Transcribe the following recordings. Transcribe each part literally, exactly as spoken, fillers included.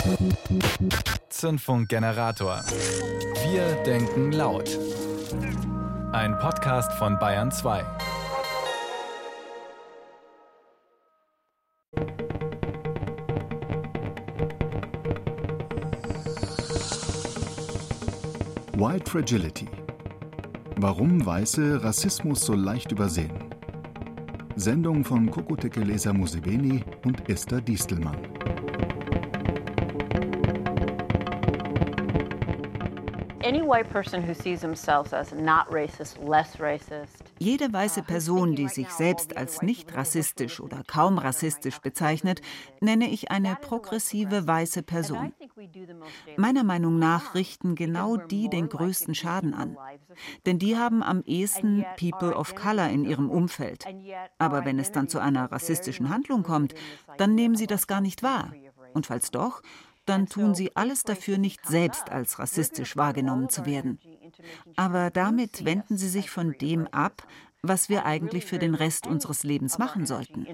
Zündfunkgenerator. Wir denken laut. Ein Podcast von Bayern zwei. White Fragility. Warum Weiße Rassismus so leicht übersehen. Sendung von Kokotekelesa Museveni und Esther Diestelmann. Jede weiße Person, die sich selbst als nicht rassistisch oder kaum rassistisch bezeichnet, nenne ich eine progressive weiße Person. Meiner Meinung nach richten genau die den größten Schaden an. Denn die haben am ehesten People of Color in ihrem Umfeld. Aber wenn es dann zu einer rassistischen Handlung kommt, dann nehmen sie das gar nicht wahr. Und falls doch, dann tun sie alles dafür, nicht selbst als rassistisch wahrgenommen zu werden. Aber damit wenden sie sich von dem ab, was wir eigentlich für den Rest unseres Lebens machen sollten.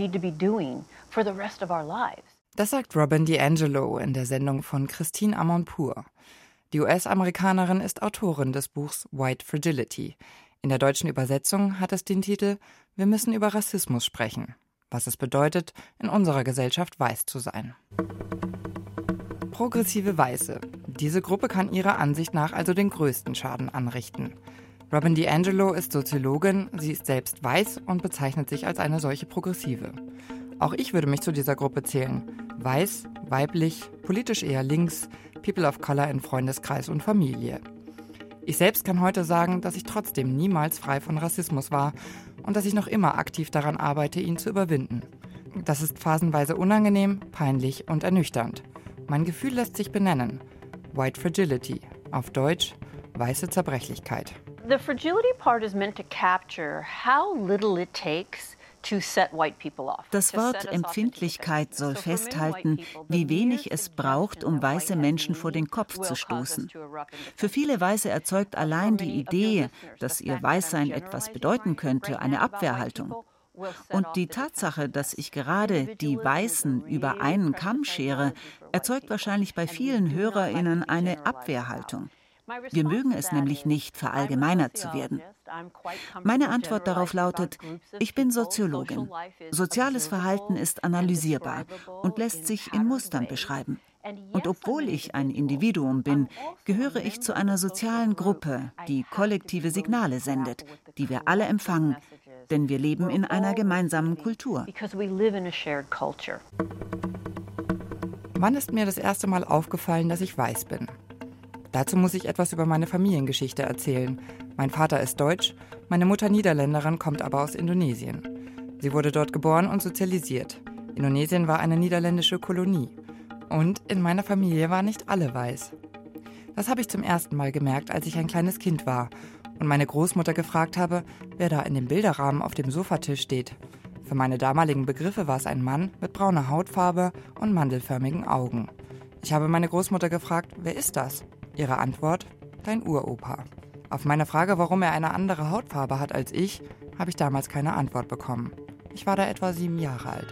Das sagt Robin DiAngelo in der Sendung von Christine Amanpour. Die U S-Amerikanerin ist Autorin des Buchs White Fragility. In der deutschen Übersetzung hat es den Titel »Wir müssen über Rassismus sprechen«, was es bedeutet, in unserer Gesellschaft weiß zu sein. Progressive Weiße. Diese Gruppe kann ihrer Ansicht nach also den größten Schaden anrichten. Robin DiAngelo ist Soziologin, sie ist selbst weiß und bezeichnet sich als eine solche Progressive. Auch ich würde mich zu dieser Gruppe zählen. Weiß, weiblich, politisch eher links, People of Color in Freundeskreis und Familie. Ich selbst kann heute sagen, dass ich trotzdem niemals frei von Rassismus war und dass ich noch immer aktiv daran arbeite, ihn zu überwinden. Das ist phasenweise unangenehm, peinlich und ernüchternd. Mein Gefühl lässt sich benennen. White Fragility, auf Deutsch weiße Zerbrechlichkeit. The fragility part is meant to capture how little it takes to set white people off. Das Wort Empfindlichkeit soll festhalten, wie wenig es braucht, um weiße Menschen vor den Kopf zu stoßen. Für viele Weiße erzeugt allein die Idee, dass ihr Weißsein etwas bedeuten könnte, eine Abwehrhaltung. Und die Tatsache, dass ich gerade die Weißen über einen Kamm schere, erzeugt wahrscheinlich bei vielen HörerInnen eine Abwehrhaltung. Wir mögen es nämlich nicht, verallgemeinert zu werden. Meine Antwort darauf lautet, ich bin Soziologin. Soziales Verhalten ist analysierbar und lässt sich in Mustern beschreiben. Und obwohl ich ein Individuum bin, gehöre ich zu einer sozialen Gruppe, die kollektive Signale sendet, die wir alle empfangen, denn wir leben in einer gemeinsamen Kultur. Wann ist mir das erste Mal aufgefallen, dass ich weiß bin? Dazu muss ich etwas über meine Familiengeschichte erzählen. Mein Vater ist deutsch, meine Mutter Niederländerin, kommt aber aus Indonesien. Sie wurde dort geboren und sozialisiert. Indonesien war eine niederländische Kolonie. Und in meiner Familie waren nicht alle weiß. Das habe ich zum ersten Mal gemerkt, als ich ein kleines Kind war und meine Großmutter gefragt habe, wer da in dem Bilderrahmen auf dem Sofatisch steht. Für meine damaligen Begriffe war es ein Mann mit brauner Hautfarbe und mandelförmigen Augen. Ich habe meine Großmutter gefragt, wer ist das? Ihre Antwort, dein Uropa. Auf meine Frage, warum er eine andere Hautfarbe hat als ich, habe ich damals keine Antwort bekommen. Ich war da etwa sieben Jahre alt.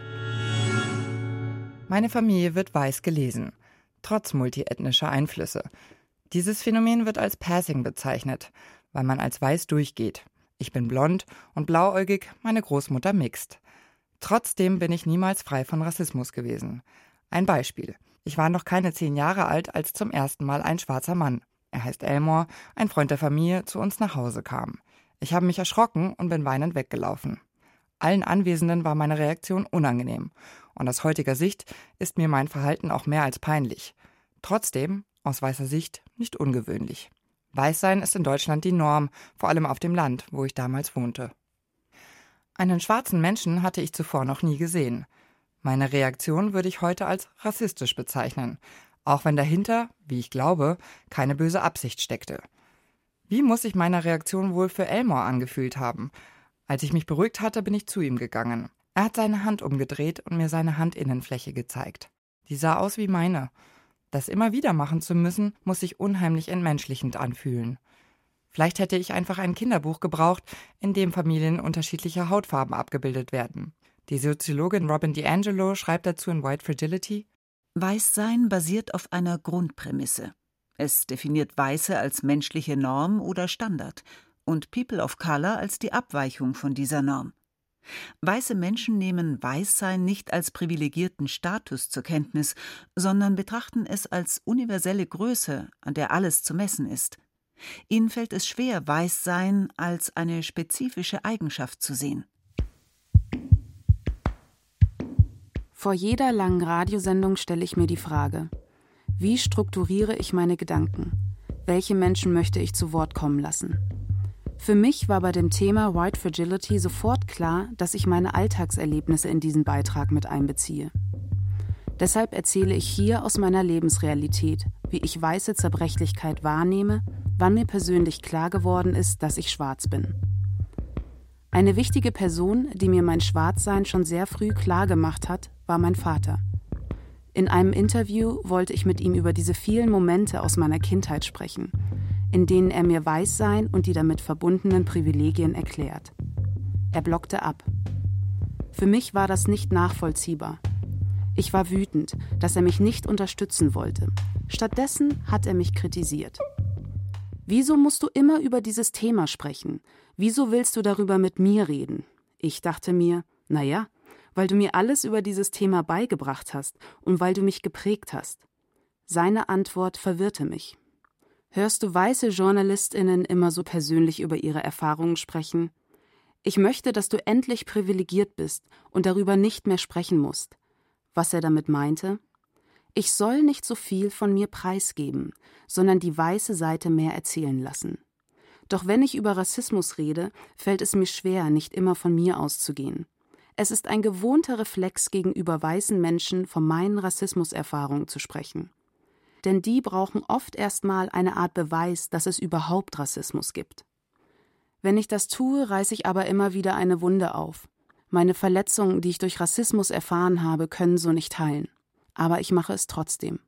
Meine Familie wird weiß gelesen, trotz multiethnischer Einflüsse. Dieses Phänomen wird als Passing bezeichnet, weil man als weiß durchgeht. Ich bin blond und blauäugig, meine Großmutter mixt. Trotzdem bin ich niemals frei von Rassismus gewesen. Ein Beispiel. Ich war noch keine zehn Jahre alt, als zum ersten Mal ein schwarzer Mann, er heißt Elmore, ein Freund der Familie, zu uns nach Hause kam. Ich habe mich erschrocken und bin weinend weggelaufen. Allen Anwesenden war meine Reaktion unangenehm. Und aus heutiger Sicht ist mir mein Verhalten auch mehr als peinlich. Trotzdem, aus weißer Sicht, nicht ungewöhnlich. Weißsein ist in Deutschland die Norm, vor allem auf dem Land, wo ich damals wohnte. Einen schwarzen Menschen hatte ich zuvor noch nie gesehen. Meine Reaktion würde ich heute als rassistisch bezeichnen, auch wenn dahinter, wie ich glaube, keine böse Absicht steckte. Wie muss sich meine Reaktion wohl für Elmore angefühlt haben? Als ich mich beruhigt hatte, bin ich zu ihm gegangen. Er hat seine Hand umgedreht und mir seine Handinnenfläche gezeigt. Die sah aus wie meine. Das immer wieder machen zu müssen, muss sich unheimlich entmenschlichend anfühlen. Vielleicht hätte ich einfach ein Kinderbuch gebraucht, in dem Familien unterschiedlicher Hautfarben abgebildet werden. Die Soziologin Robin DiAngelo schreibt dazu in White Fragility: Weißsein basiert auf einer Grundprämisse. Es definiert Weiße als menschliche Norm oder Standard und People of Color als die Abweichung von dieser Norm. Weiße Menschen nehmen Weißsein nicht als privilegierten Status zur Kenntnis, sondern betrachten es als universelle Größe, an der alles zu messen ist. Ihnen fällt es schwer, Weißsein als eine spezifische Eigenschaft zu sehen. Vor jeder langen Radiosendung stelle ich mir die Frage: Wie strukturiere ich meine Gedanken? Welche Menschen möchte ich zu Wort kommen lassen? Für mich war bei dem Thema White Fragility sofort klar, dass ich meine Alltagserlebnisse in diesen Beitrag mit einbeziehe. Deshalb erzähle ich hier aus meiner Lebensrealität, wie ich weiße Zerbrechlichkeit wahrnehme, wann mir persönlich klar geworden ist, dass ich schwarz bin. Eine wichtige Person, die mir mein Schwarzsein schon sehr früh klar gemacht hat, war mein Vater. In einem Interview wollte ich mit ihm über diese vielen Momente aus meiner Kindheit sprechen, in denen er mir Weißsein und die damit verbundenen Privilegien erklärt. Er blockte ab. Für mich war das nicht nachvollziehbar. Ich war wütend, dass er mich nicht unterstützen wollte. Stattdessen hat er mich kritisiert. Wieso musst du immer über dieses Thema sprechen? Wieso willst du darüber mit mir reden? Ich dachte mir, naja, weil du mir alles über dieses Thema beigebracht hast und weil du mich geprägt hast. Seine Antwort verwirrte mich. Hörst du weiße JournalistInnen immer so persönlich über ihre Erfahrungen sprechen? Ich möchte, dass du endlich privilegiert bist und darüber nicht mehr sprechen musst. Was er damit meinte? Ich soll nicht so viel von mir preisgeben, sondern die weiße Seite mehr erzählen lassen. Doch wenn ich über Rassismus rede, fällt es mir schwer, nicht immer von mir auszugehen. Es ist ein gewohnter Reflex gegenüber weißen Menschen, von meinen Rassismuserfahrungen zu sprechen. Denn die brauchen oft erstmal eine Art Beweis, dass es überhaupt Rassismus gibt. Wenn ich das tue, reiße ich aber immer wieder eine Wunde auf. Meine Verletzungen, die ich durch Rassismus erfahren habe, können so nicht heilen. Aber ich mache es trotzdem.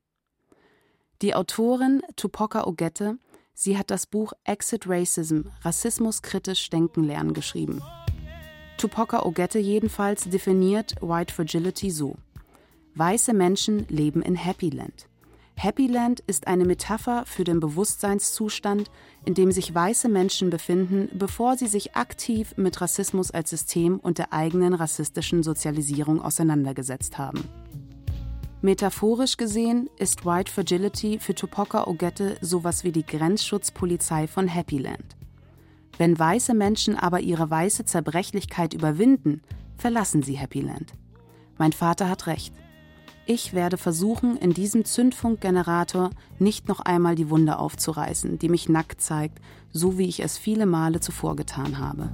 Die Autorin Tupoka Ogette, sie hat das Buch Exit Racism, Rassismus kritisch denken lernen geschrieben. Tupoka Ogette jedenfalls definiert White Fragility so: Weiße Menschen leben in Happyland. Happyland ist eine Metapher für den Bewusstseinszustand, in dem sich weiße Menschen befinden, bevor sie sich aktiv mit Rassismus als System und der eigenen rassistischen Sozialisierung auseinandergesetzt haben. Metaphorisch gesehen ist White Fragility für Tupoka Ogette sowas wie die Grenzschutzpolizei von Happyland. Wenn weiße Menschen aber ihre weiße Zerbrechlichkeit überwinden, verlassen sie Happyland. Mein Vater hat recht. Ich werde versuchen, in diesem Zündfunkgenerator nicht noch einmal die Wunde aufzureißen, die mich nackt zeigt, so wie ich es viele Male zuvor getan habe.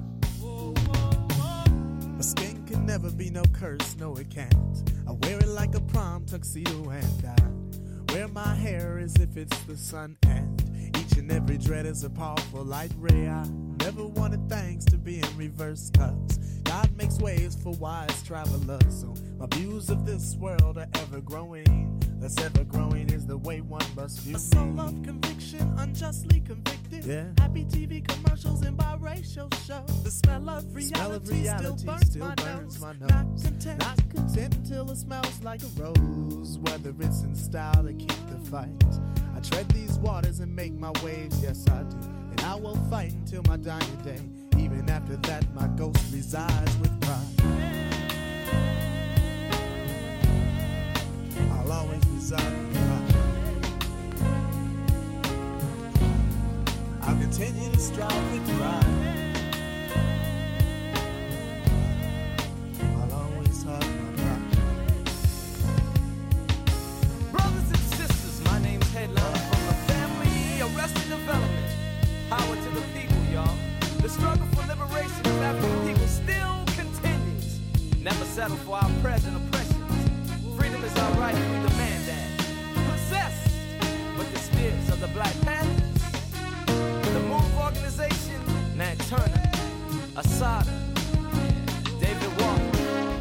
Never be no curse, no it can't. I wear it like a prom tuxedo and I wear my hair as if it's the sun, and each and every dread is a powerful light ray. I never wanted things to be in reverse, cause God makes ways for wise travelers. So my views of this world are ever growing. That's ever growing is the way one must view me. A soul of conviction, unjustly convicted. Yeah. Happy T V commercials and biracial shows. The smell of reality, smell of reality still, burns, still my burns my nose. Not content, not content until it smells like a rose. Whether it's in style to keep the fight. I tread these waters and make my waves, yes I do. And I will fight until my dying day. Even after that, my ghost resides with pride. I'll always reside with pride. I'll continue to strive with pride. I'll always hug my pride. Brothers and sisters, my name's Headliner from the family Arrested Development. Power to the people, y'all. The struggle for liberation of African people still continues. Never settle for our present oppressions. Freedom is our right, we demand that. Possessed with the spirits of the Black Panthers, the Move Organization, Nat Turner, Assata, David Walker.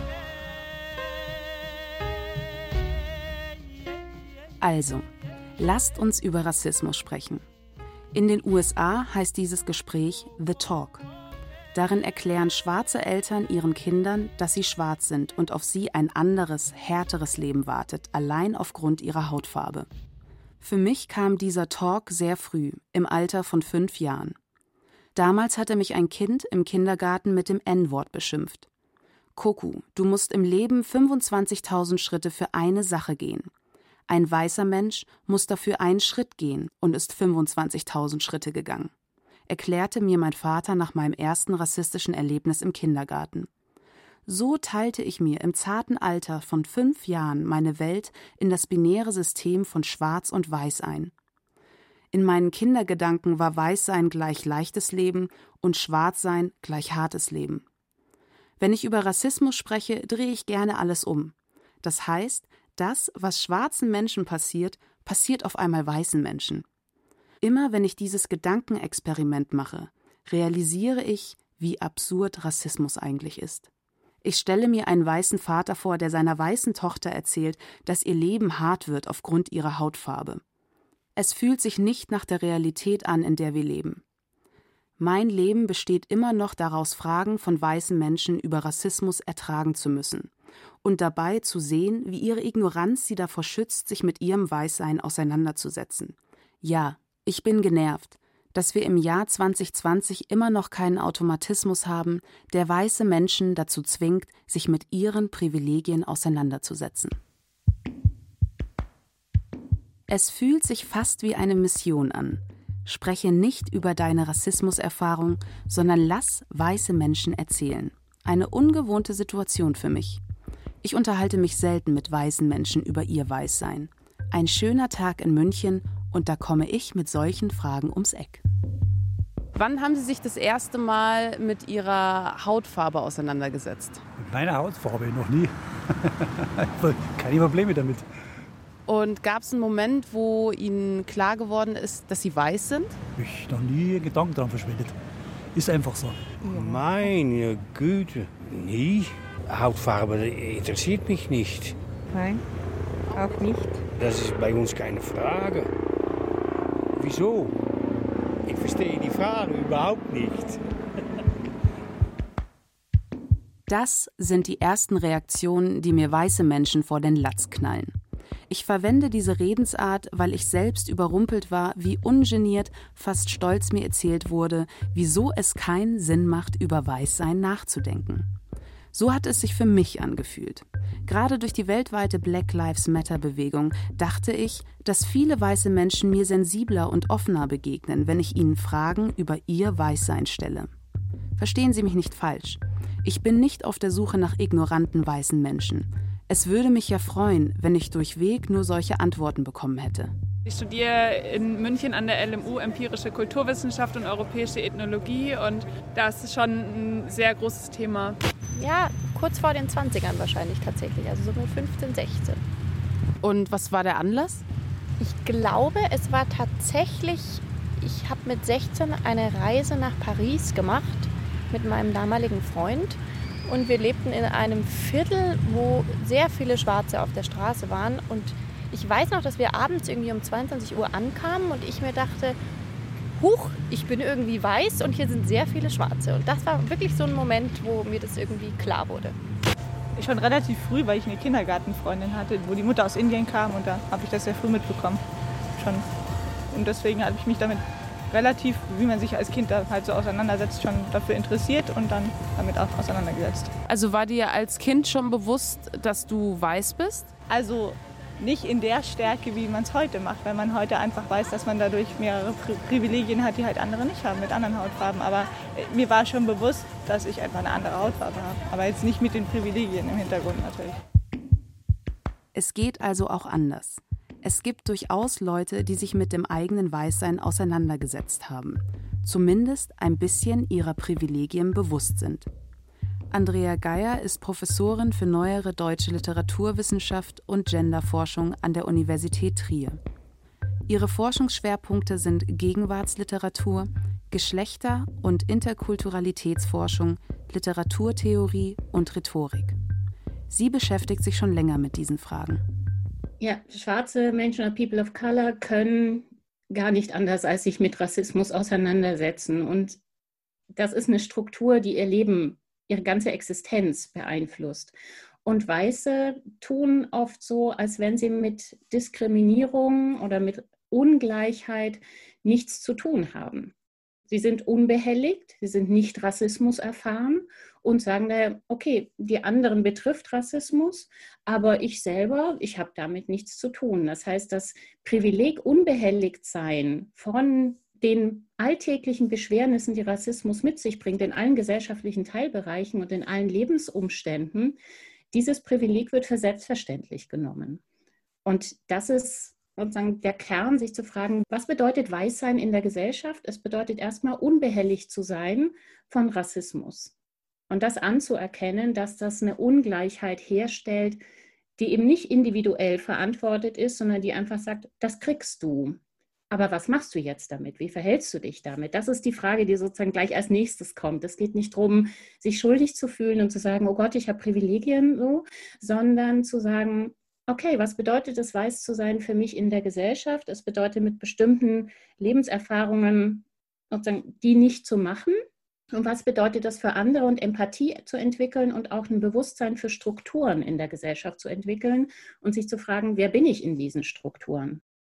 Also, lasst uns über Rassismus sprechen. In den U S A heißt dieses Gespräch The Talk. Darin erklären schwarze Eltern ihren Kindern, dass sie schwarz sind und auf sie ein anderes, härteres Leben wartet, allein aufgrund ihrer Hautfarbe. Für mich kam dieser Talk sehr früh, im Alter von fünf Jahren. Damals hatte mich ein Kind im Kindergarten mit dem En-Wort beschimpft. Koku, du musst im Leben fünfundzwanzigtausend Schritte für eine Sache gehen. Ein weißer Mensch muss dafür einen Schritt gehen und ist fünfundzwanzigtausend Schritte gegangen, erklärte mir mein Vater nach meinem ersten rassistischen Erlebnis im Kindergarten. So teilte ich mir im zarten Alter von fünf Jahren meine Welt in das binäre System von Schwarz und Weiß ein. In meinen Kindergedanken war Weißsein gleich leichtes Leben und Schwarzsein gleich hartes Leben. Wenn ich über Rassismus spreche, drehe ich gerne alles um. Das heißt, das, was schwarzen Menschen passiert, passiert auf einmal weißen Menschen. Immer wenn ich dieses Gedankenexperiment mache, realisiere ich, wie absurd Rassismus eigentlich ist. Ich stelle mir einen weißen Vater vor, der seiner weißen Tochter erzählt, dass ihr Leben hart wird aufgrund ihrer Hautfarbe. Es fühlt sich nicht nach der Realität an, in der wir leben. Mein Leben besteht immer noch daraus, Fragen von weißen Menschen über Rassismus ertragen zu müssen und dabei zu sehen, wie ihre Ignoranz sie davor schützt, sich mit ihrem Weißsein auseinanderzusetzen. Ja, ich bin genervt, dass wir im Jahr zwanzig zwanzig immer noch keinen Automatismus haben, der weiße Menschen dazu zwingt, sich mit ihren Privilegien auseinanderzusetzen. Es fühlt sich fast wie eine Mission an. Spreche nicht über deine Rassismuserfahrung, sondern lass weiße Menschen erzählen. Eine ungewohnte Situation für mich. Ich unterhalte mich selten mit weißen Menschen über ihr Weißsein. Ein schöner Tag in München und da komme ich mit solchen Fragen ums Eck. Wann haben Sie sich das erste Mal mit Ihrer Hautfarbe auseinandergesetzt? Mit meiner Hautfarbe noch nie. Keine Probleme damit. Und gab es einen Moment, wo Ihnen klar geworden ist, dass Sie weiß sind? Ich habe noch nie Gedanken daran verschwendet. Ist einfach so. Meine Güte, nie. Hautfarbe interessiert mich nicht. Nein, auch nicht. Das ist bei uns keine Frage. Wieso? Ich verstehe die Frage überhaupt nicht. Das sind die ersten Reaktionen, die mir weiße Menschen vor den Latz knallen. Ich verwende diese Redensart, weil ich selbst überrumpelt war, wie ungeniert, fast stolz mir erzählt wurde, wieso es keinen Sinn macht, über Weißsein nachzudenken. So hat es sich für mich angefühlt. Gerade durch die weltweite Black Lives Matter-Bewegung dachte ich, dass viele weiße Menschen mir sensibler und offener begegnen, wenn ich ihnen Fragen über ihr Weißsein stelle. Verstehen Sie mich nicht falsch. Ich bin nicht auf der Suche nach ignoranten weißen Menschen. Es würde mich ja freuen, wenn ich durchweg nur solche Antworten bekommen hätte. Ich studiere in München an der L M U empirische Kulturwissenschaft und europäische Ethnologie und das ist schon ein sehr großes Thema. Ja, kurz vor den zwanzigern wahrscheinlich tatsächlich, also so mit fünfzehn, sechzehn. Und was war der Anlass? Ich glaube, es war tatsächlich, ich habe mit sechzehn eine Reise nach Paris gemacht mit meinem damaligen Freund. Und wir lebten in einem Viertel, wo sehr viele Schwarze auf der Straße waren. Und ich weiß noch, dass wir abends irgendwie um zweiundzwanzig Uhr ankamen und ich mir dachte, huch, ich bin irgendwie weiß und hier sind sehr viele Schwarze. Und das war wirklich so ein Moment, wo mir das irgendwie klar wurde. Ich schon relativ früh, weil ich eine Kindergartenfreundin hatte, wo die Mutter aus Indien kam und da habe ich das sehr früh mitbekommen. Schon. Und deswegen habe ich mich damit relativ, wie man sich als Kind da halt so auseinandersetzt, schon dafür interessiert und dann damit auch auseinandergesetzt. Also war dir als Kind schon bewusst, dass du weiß bist? Also nicht in der Stärke, wie man es heute macht, weil man heute einfach weiß, dass man dadurch mehrere Pri- Privilegien hat, die halt andere nicht haben, mit anderen Hautfarben. Aber mir war schon bewusst, dass ich einfach eine andere Hautfarbe habe. Aber jetzt nicht mit den Privilegien im Hintergrund natürlich. Es geht also auch anders. Es gibt durchaus Leute, die sich mit dem eigenen Weißsein auseinandergesetzt haben, zumindest ein bisschen ihrer Privilegien bewusst sind. Andrea Geier ist Professorin für neuere deutsche Literaturwissenschaft und Genderforschung an der Universität Trier. Ihre Forschungsschwerpunkte sind Gegenwartsliteratur, Geschlechter- und Interkulturalitätsforschung, Literaturtheorie und Rhetorik. Sie beschäftigt sich schon länger mit diesen Fragen. Ja, schwarze Menschen oder People of Color können gar nicht anders, als sich mit Rassismus auseinandersetzen. Und das ist eine Struktur, die ihr Leben, ihre ganze Existenz beeinflusst. Und Weiße tun oft so, als wenn sie mit Diskriminierung oder mit Ungleichheit nichts zu tun haben. Sie sind unbehelligt, sie sind nicht Rassismus erfahren und sagen daher, okay, die anderen betrifft Rassismus, aber ich selber, ich habe damit nichts zu tun. Das heißt, das Privileg unbehelligt sein von den alltäglichen Beschwernissen, die Rassismus mit sich bringt, in allen gesellschaftlichen Teilbereichen und in allen Lebensumständen, dieses Privileg wird für selbstverständlich genommen. Und das ist sozusagen der Kern, sich zu fragen, was bedeutet Weißsein in der Gesellschaft? Es bedeutet erstmal, unbehelligt zu sein von Rassismus. Und das anzuerkennen, dass das eine Ungleichheit herstellt, die eben nicht individuell verantwortet ist, sondern die einfach sagt, das kriegst du. Aber was machst du jetzt damit? Wie verhältst du dich damit? Das ist die Frage, die sozusagen gleich als nächstes kommt. Es geht nicht darum, sich schuldig zu fühlen und zu sagen, oh Gott, ich habe Privilegien, so, sondern zu sagen, okay, was bedeutet es, weiß zu sein für mich in der Gesellschaft? Es bedeutet, mit bestimmten Lebenserfahrungen sozusagen die nicht zu machen. Und was bedeutet das für andere? Und Empathie zu entwickeln und auch ein Bewusstsein für Strukturen in der Gesellschaft zu entwickeln und sich zu fragen, wer bin ich in diesen Strukturen?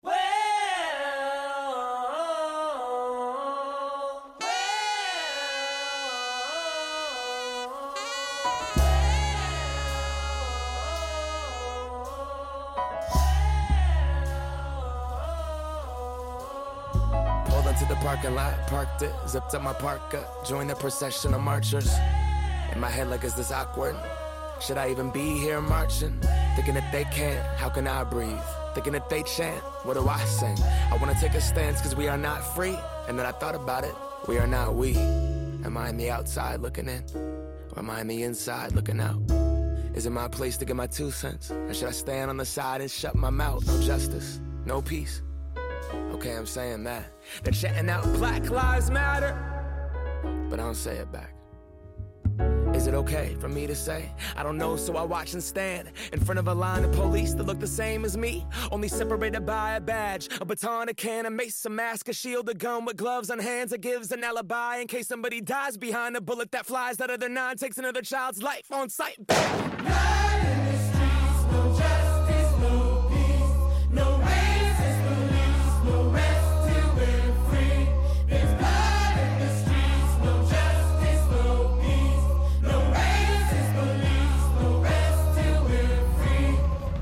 To the parking lot, parked it, zipped up my parka, joined the procession of marchers. In my head like, is this awkward? Should I even be here marching? Thinking that they can't, how can I breathe? Thinking that they chant, what do I sing? I wanna take a stance cause we are not free. And then I thought about it, we are not we. Am I on the outside looking in? Or am I on the inside looking out? Is it my place to get my two cents? Or should I stand on the side and shut my mouth? No justice, no peace. Okay, I'm saying that. They're chanting out Black Lives Matter, but I don't say it back. Is it okay for me to say? I don't know, so I watch and stand in front of a line of police that look the same as me, only separated by a badge, a baton, a can, a mace, a mask, a shield, a gun with gloves on hands that gives an alibi in case somebody dies behind a bullet that flies out of their nine, takes another child's life on sight. Night in the streets, no justice, no peace, no racist police, no rest till we're free. There's blood in the streets, no justice, no peace, no racist police, no rest till we're free.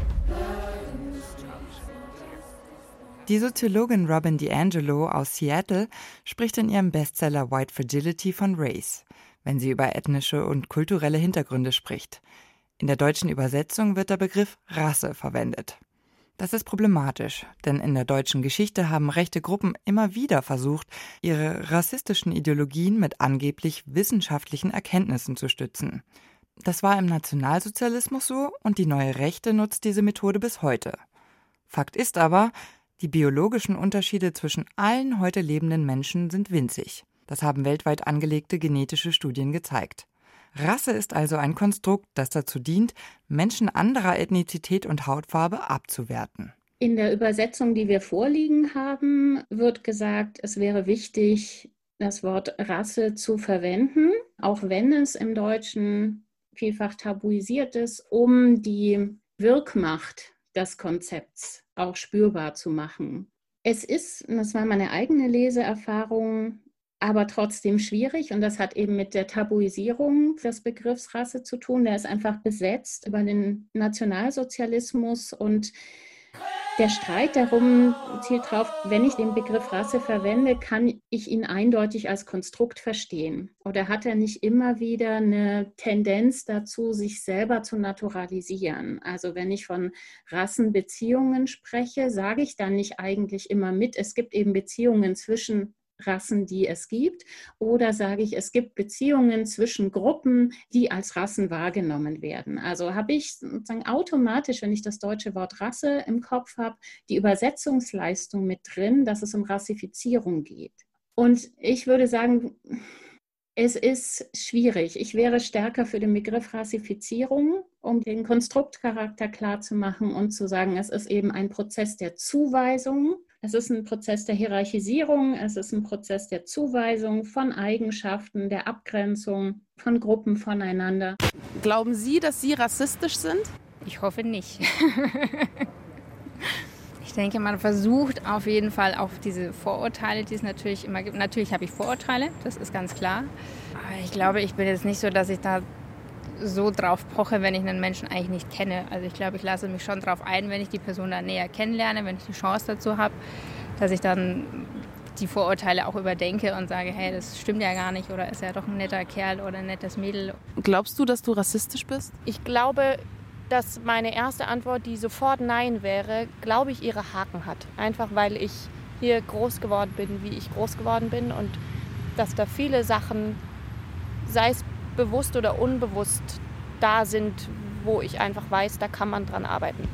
Die Soziologin Robin DiAngelo aus Seattle spricht in ihrem Bestseller White Fragility von Race, wenn sie über ethnische und kulturelle Hintergründe spricht. In der deutschen Übersetzung wird der Begriff Rasse verwendet. Das ist problematisch, denn in der deutschen Geschichte haben rechte Gruppen immer wieder versucht, ihre rassistischen Ideologien mit angeblich wissenschaftlichen Erkenntnissen zu stützen. Das war im Nationalsozialismus so und die neue Rechte nutzt diese Methode bis heute. Fakt ist aber, die biologischen Unterschiede zwischen allen heute lebenden Menschen sind winzig. Das haben weltweit angelegte genetische Studien gezeigt. Rasse ist also ein Konstrukt, das dazu dient, Menschen anderer Ethnizität und Hautfarbe abzuwerten. In der Übersetzung, die wir vorliegen haben, wird gesagt, es wäre wichtig, das Wort Rasse zu verwenden, auch wenn es im Deutschen vielfach tabuisiert ist, um die Wirkmacht des Konzepts auch spürbar zu machen. Es ist, und das war meine eigene Leseerfahrung, aber trotzdem schwierig und das hat eben mit der Tabuisierung des Begriffs Rasse zu tun. Der ist einfach besetzt über den Nationalsozialismus und der Streit darum zielt darauf, wenn ich den Begriff Rasse verwende, kann ich ihn eindeutig als Konstrukt verstehen. Oder hat er nicht immer wieder eine Tendenz dazu, sich selber zu naturalisieren? Also wenn ich von Rassenbeziehungen spreche, sage ich dann nicht eigentlich immer mit, es gibt eben Beziehungen zwischen Rassen, die es gibt, oder sage ich, es gibt Beziehungen zwischen Gruppen, die als Rassen wahrgenommen werden. Also habe ich sozusagen automatisch, wenn ich das deutsche Wort Rasse im Kopf habe, die Übersetzungsleistung mit drin, dass es um Rassifizierung geht. Und ich würde sagen, es ist schwierig. Ich wäre stärker für den Begriff Rassifizierung, um den Konstruktcharakter klarzumachen und zu sagen, es ist eben ein Prozess der Zuweisung Es ist ein Prozess der Hierarchisierung, es ist ein Prozess der Zuweisung von Eigenschaften, der Abgrenzung von Gruppen voneinander. Glauben Sie, dass Sie rassistisch sind? Ich hoffe nicht. Ich denke, man versucht auf jeden Fall auf diese Vorurteile, die es natürlich immer gibt. Natürlich habe ich Vorurteile, das ist ganz klar. Aber ich glaube, ich bin jetzt nicht so, dass ich da so drauf poche, wenn ich einen Menschen eigentlich nicht kenne. Also ich glaube, ich lasse mich schon drauf ein, wenn ich die Person dann näher kennenlerne, wenn ich die Chance dazu habe, dass ich dann die Vorurteile auch überdenke und sage, hey, das stimmt ja gar nicht oder ist ja doch ein netter Kerl oder ein nettes Mädel. Glaubst du, dass du rassistisch bist? Ich glaube, dass meine erste Antwort, die sofort Nein wäre, glaube ich, ihre Haken hat. Einfach weil ich hier groß geworden bin, wie ich groß geworden bin und dass da viele Sachen, sei es bewusst oder unbewusst, da sind, wo ich einfach weiß, da kann man dran arbeiten.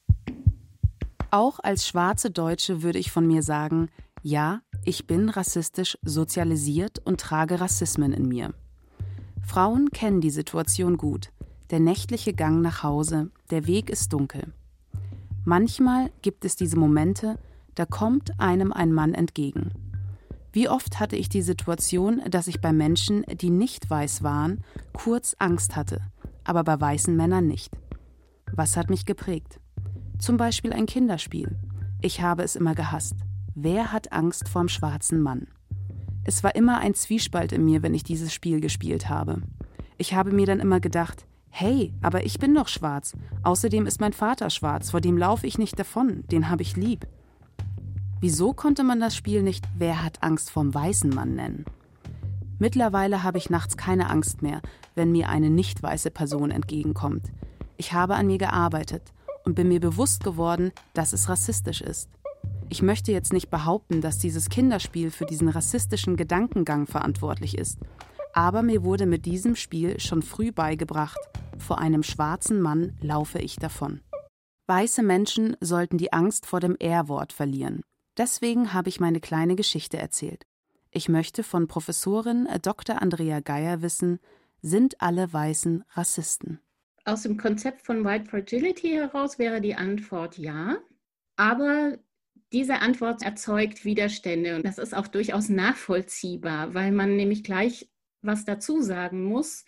Auch als schwarze Deutsche würde ich von mir sagen, ja, ich bin rassistisch sozialisiert und trage Rassismen in mir. Frauen kennen die Situation gut. Der nächtliche Gang nach Hause, der Weg ist dunkel. Manchmal gibt es diese Momente, da kommt einem ein Mann entgegen. Wie oft hatte ich die Situation, dass ich bei Menschen, die nicht weiß waren, kurz Angst hatte, aber bei weißen Männern nicht. Was hat mich geprägt? Zum Beispiel ein Kinderspiel. Ich habe es immer gehasst. Wer hat Angst vorm schwarzen Mann? Es war immer ein Zwiespalt in mir, wenn ich dieses Spiel gespielt habe. Ich habe mir dann immer gedacht, hey, aber ich bin doch schwarz. Außerdem ist mein Vater schwarz, vor dem laufe ich nicht davon, den habe ich lieb. Wieso konnte man das Spiel nicht Wer hat Angst vorm weißen Mann nennen? Mittlerweile habe ich nachts keine Angst mehr, wenn mir eine nicht weiße Person entgegenkommt. Ich habe an mir gearbeitet und bin mir bewusst geworden, dass es rassistisch ist. Ich möchte jetzt nicht behaupten, dass dieses Kinderspiel für diesen rassistischen Gedankengang verantwortlich ist. Aber mir wurde mit diesem Spiel schon früh beigebracht, vor einem schwarzen Mann laufe ich davon. Weiße Menschen sollten die Angst vor dem Er-Wort verlieren. Deswegen habe ich meine kleine Geschichte erzählt. Ich möchte von Professorin Doktor Andrea Geier wissen, sind alle Weißen Rassisten? Aus dem Konzept von White Fragility heraus wäre die Antwort ja, aber diese Antwort erzeugt Widerstände und das ist auch durchaus nachvollziehbar, weil man nämlich gleich was dazu sagen muss,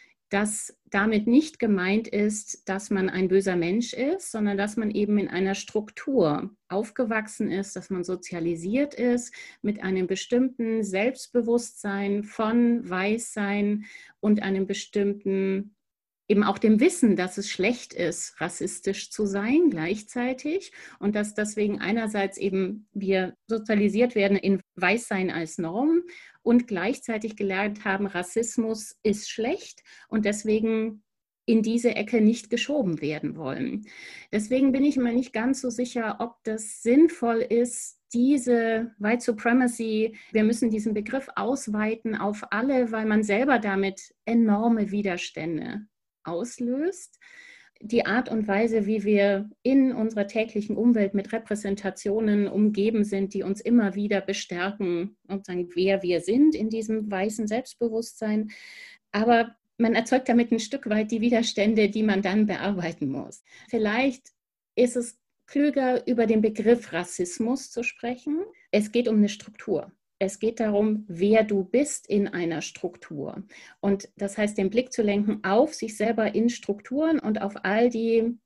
dass damit nicht gemeint ist, dass man ein böser Mensch ist, sondern dass man eben in einer Struktur aufgewachsen ist, dass man sozialisiert ist mit einem bestimmten Selbstbewusstsein von Weißsein und einem bestimmten eben auch dem Wissen, dass es schlecht ist, rassistisch zu sein gleichzeitig und dass deswegen einerseits eben wir sozialisiert werden in Weißsein als Norm und gleichzeitig gelernt haben, Rassismus ist schlecht und deswegen in diese Ecke nicht geschoben werden wollen. Deswegen bin ich mir nicht ganz so sicher, ob das sinnvoll ist, diese White Supremacy, wir müssen diesen Begriff ausweiten auf alle, weil man selber damit enorme Widerstände auslöst. Die Art und Weise, wie wir in unserer täglichen Umwelt mit Repräsentationen umgeben sind, die uns immer wieder bestärken und sagen, wer wir sind in diesem weißen Selbstbewusstsein. Aber man erzeugt damit ein Stück weit die Widerstände, die man dann bearbeiten muss. Vielleicht ist es klüger, über den Begriff Rassismus zu sprechen. Es geht um eine Struktur. Es geht darum, wer du bist in einer Struktur. Und das heißt, den Blick zu lenken auf sich selber in Strukturen und auf all die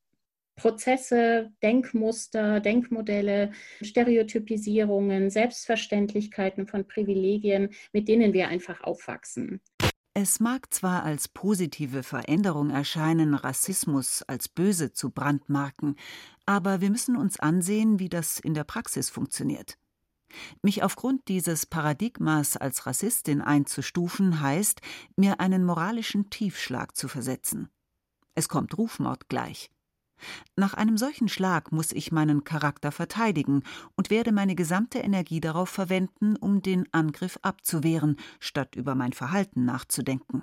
Prozesse, Denkmuster, Denkmodelle, Stereotypisierungen, Selbstverständlichkeiten von Privilegien, mit denen wir einfach aufwachsen. Es mag zwar als positive Veränderung erscheinen, Rassismus als böse zu brandmarken, aber wir müssen uns ansehen, wie das in der Praxis funktioniert. Mich aufgrund dieses Paradigmas als Rassistin einzustufen, heißt, mir einen moralischen Tiefschlag zu versetzen. Es kommt Rufmord gleich. Nach einem solchen Schlag muss ich meinen Charakter verteidigen und werde meine gesamte Energie darauf verwenden, um den Angriff abzuwehren, statt über mein Verhalten nachzudenken.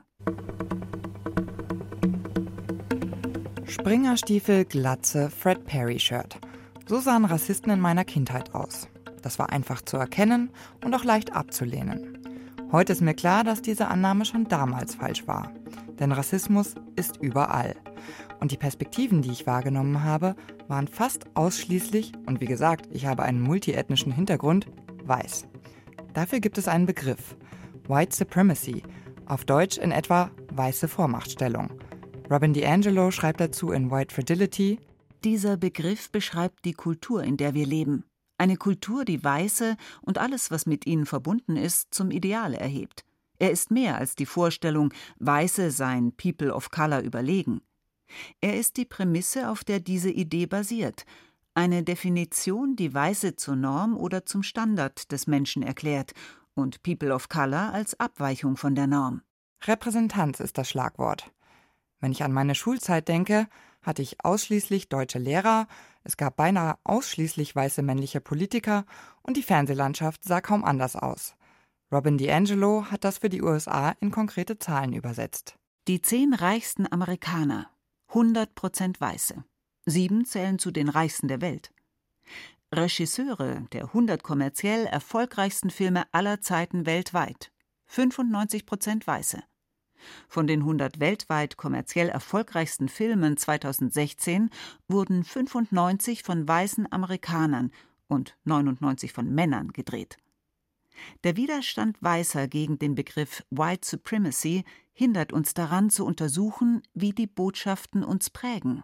Springerstiefel, Glatze, Fred Perry-Shirt. So sahen Rassisten in meiner Kindheit aus. Das war einfach zu erkennen und auch leicht abzulehnen. Heute ist mir klar, dass diese Annahme schon damals falsch war. Denn Rassismus ist überall. Und die Perspektiven, die ich wahrgenommen habe, waren fast ausschließlich, und wie gesagt, ich habe einen multiethnischen Hintergrund, weiß. Dafür gibt es einen Begriff, White Supremacy, auf Deutsch in etwa weiße Vormachtstellung. Robin DiAngelo schreibt dazu in White Fragility: Dieser Begriff beschreibt die Kultur, in der wir leben. Eine Kultur, die Weiße und alles, was mit ihnen verbunden ist, zum Ideal erhebt. Er ist mehr als die Vorstellung, Weiße seien People of Color überlegen. Er ist die Prämisse, auf der diese Idee basiert. Eine Definition, die Weiße zur Norm oder zum Standard des Menschen erklärt und People of Color als Abweichung von der Norm. Repräsentanz ist das Schlagwort. Wenn ich an meine Schulzeit denke, hatte ich ausschließlich deutsche Lehrer, es gab beinahe ausschließlich weiße männliche Politiker und die Fernsehlandschaft sah kaum anders aus. Robin DiAngelo hat das für die U S A in konkrete Zahlen übersetzt. Die zehn reichsten Amerikaner, hundert Prozent Weiße. Sieben zählen zu den reichsten der Welt. Regisseure der hundert kommerziell erfolgreichsten Filme aller Zeiten weltweit, fünfundneunzig Prozent Weiße. Von den hundert weltweit kommerziell erfolgreichsten Filmen zweitausendsechzehn wurden fünfundneunzig von weißen Amerikanern und neunundneunzig von Männern gedreht. Der Widerstand Weißer gegen den Begriff White Supremacy hindert uns daran, zu untersuchen, wie die Botschaften uns prägen.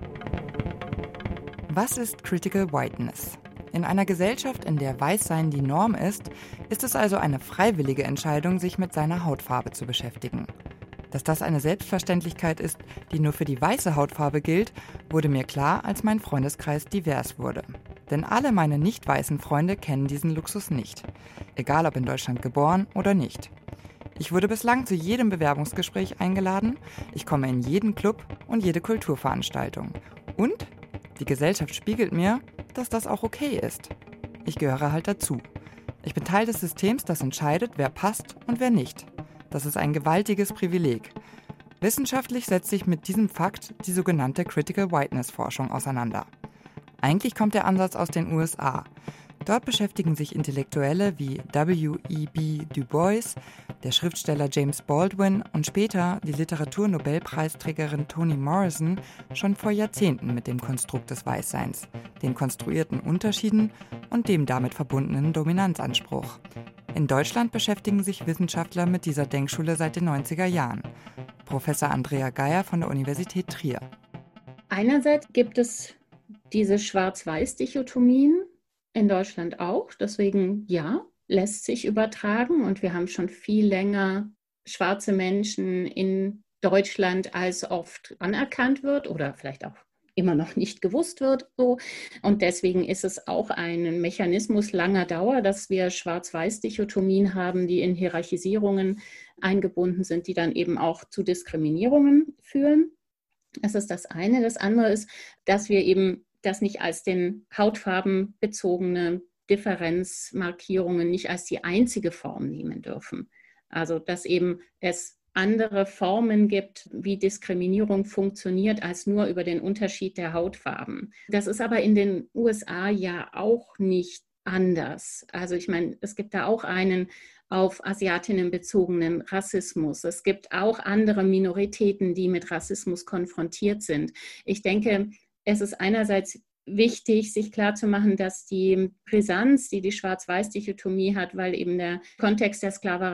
Was ist Critical Whiteness? In einer Gesellschaft, in der Weißsein die Norm ist, ist es also eine freiwillige Entscheidung, sich mit seiner Hautfarbe zu beschäftigen. Dass das eine Selbstverständlichkeit ist, die nur für die weiße Hautfarbe gilt, wurde mir klar, als mein Freundeskreis divers wurde. Denn alle meine nicht weißen Freunde kennen diesen Luxus nicht. Egal ob in Deutschland geboren oder nicht. Ich wurde bislang zu jedem Bewerbungsgespräch eingeladen, ich komme in jeden Club und jede Kulturveranstaltung. Und die Gesellschaft spiegelt mir, dass das auch okay ist. Ich gehöre halt dazu. Ich bin Teil des Systems, das entscheidet, wer passt und wer nicht. Das ist ein gewaltiges Privileg. Wissenschaftlich setzt sich mit diesem Fakt die sogenannte Critical Whiteness-Forschung auseinander. Eigentlich kommt der Ansatz aus den U S A. Dort beschäftigen sich Intellektuelle wie W E B Du Bois, der Schriftsteller James Baldwin und später die Literaturnobelpreisträgerin Toni Morrison schon vor Jahrzehnten mit dem Konstrukt des Weißseins, den konstruierten Unterschieden und dem damit verbundenen Dominanzanspruch. In Deutschland beschäftigen sich Wissenschaftler mit dieser Denkschule seit den neunziger Jahren. Professor Andrea Geier von der Universität Trier. Einerseits gibt es diese Schwarz-Weiß-Dichotomien in Deutschland auch. Deswegen, ja, lässt sich übertragen. Und wir haben schon viel länger schwarze Menschen in Deutschland, als oft anerkannt wird oder vielleicht auch immer noch nicht gewusst wird. So. Und deswegen ist es auch ein Mechanismus langer Dauer, dass wir Schwarz-Weiß-Dichotomien haben, die in Hierarchisierungen eingebunden sind, die dann eben auch zu Diskriminierungen führen. Das ist das eine. Das andere ist, dass wir eben das nicht als den Hautfarben bezogene Differenzmarkierungen nicht als die einzige Form nehmen dürfen. Also dass eben es andere Formen gibt, wie Diskriminierung funktioniert, als nur über den Unterschied der Hautfarben. Das ist aber in den U S A ja auch nicht anders. Also ich meine, es gibt da auch einen auf Asiatinnen bezogenen Rassismus. Es gibt auch andere Minoritäten, die mit Rassismus konfrontiert sind. Ich denke, es ist einerseits wichtig, sich klarzumachen, dass die Brisanz, die die Schwarz-Weiß-Dichotomie hat, weil eben der Kontext der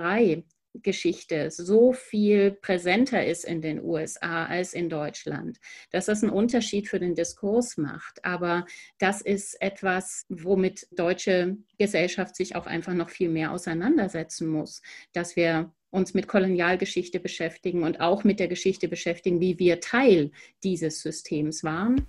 Sklaverei-Geschichte so viel präsenter ist in den U S A als in Deutschland, dass das einen Unterschied für den Diskurs macht. Aber das ist etwas, womit deutsche Gesellschaft sich auch einfach noch viel mehr auseinandersetzen muss, dass wir uns mit Kolonialgeschichte beschäftigen und auch mit der Geschichte beschäftigen, wie wir Teil dieses Systems waren.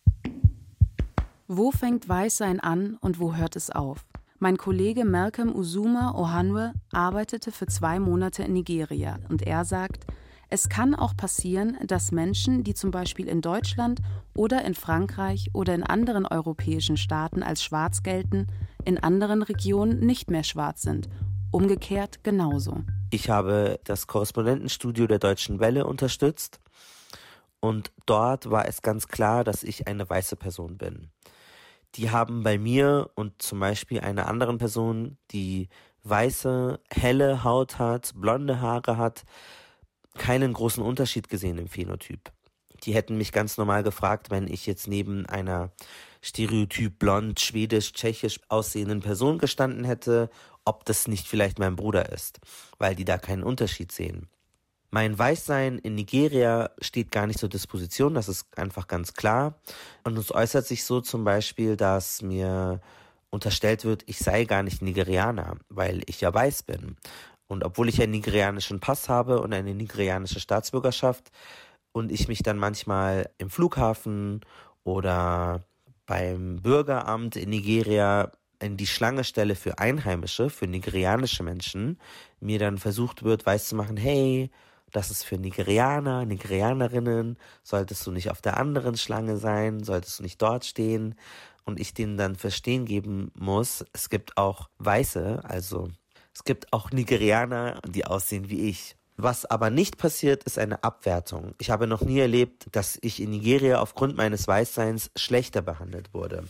Wo fängt Weißsein an und wo hört es auf? Mein Kollege Malcolm Uzuma Ohanwe arbeitete für zwei Monate in Nigeria und er sagt, es kann auch passieren, dass Menschen, die zum Beispiel in Deutschland oder in Frankreich oder in anderen europäischen Staaten als schwarz gelten, in anderen Regionen nicht mehr schwarz sind. Umgekehrt genauso. Ich habe das Korrespondentenstudio der Deutschen Welle unterstützt und dort war es ganz klar, dass ich eine weiße Person bin. Die haben bei mir und zum Beispiel einer anderen Person, die weiße, helle Haut hat, blonde Haare hat, keinen großen Unterschied gesehen im Phänotyp. Die hätten mich ganz normal gefragt, wenn ich jetzt neben einer stereotyp blond, schwedisch, tschechisch aussehenden Person gestanden hätte, ob das nicht vielleicht mein Bruder ist, weil die da keinen Unterschied sehen. Mein Weißsein in Nigeria steht gar nicht zur Disposition, das ist einfach ganz klar. Und es äußert sich so zum Beispiel, dass mir unterstellt wird, ich sei gar nicht Nigerianer, weil ich ja weiß bin. Und obwohl ich einen nigerianischen Pass habe und eine nigerianische Staatsbürgerschaft und ich mich dann manchmal im Flughafen oder beim Bürgeramt in Nigeria in die Schlange stelle für Einheimische, für nigerianische Menschen, mir dann versucht wird, weiszumachen, hey, das ist für Nigerianer, Nigerianerinnen, solltest du nicht auf der anderen Schlange sein, solltest du nicht dort stehen. Und ich denen dann verstehen geben muss, es gibt auch Weiße, also es gibt auch Nigerianer, die aussehen wie ich. Was aber nicht passiert, ist eine Abwertung. Ich habe noch nie erlebt, dass ich in Nigeria aufgrund meines Weißseins schlechter behandelt wurde.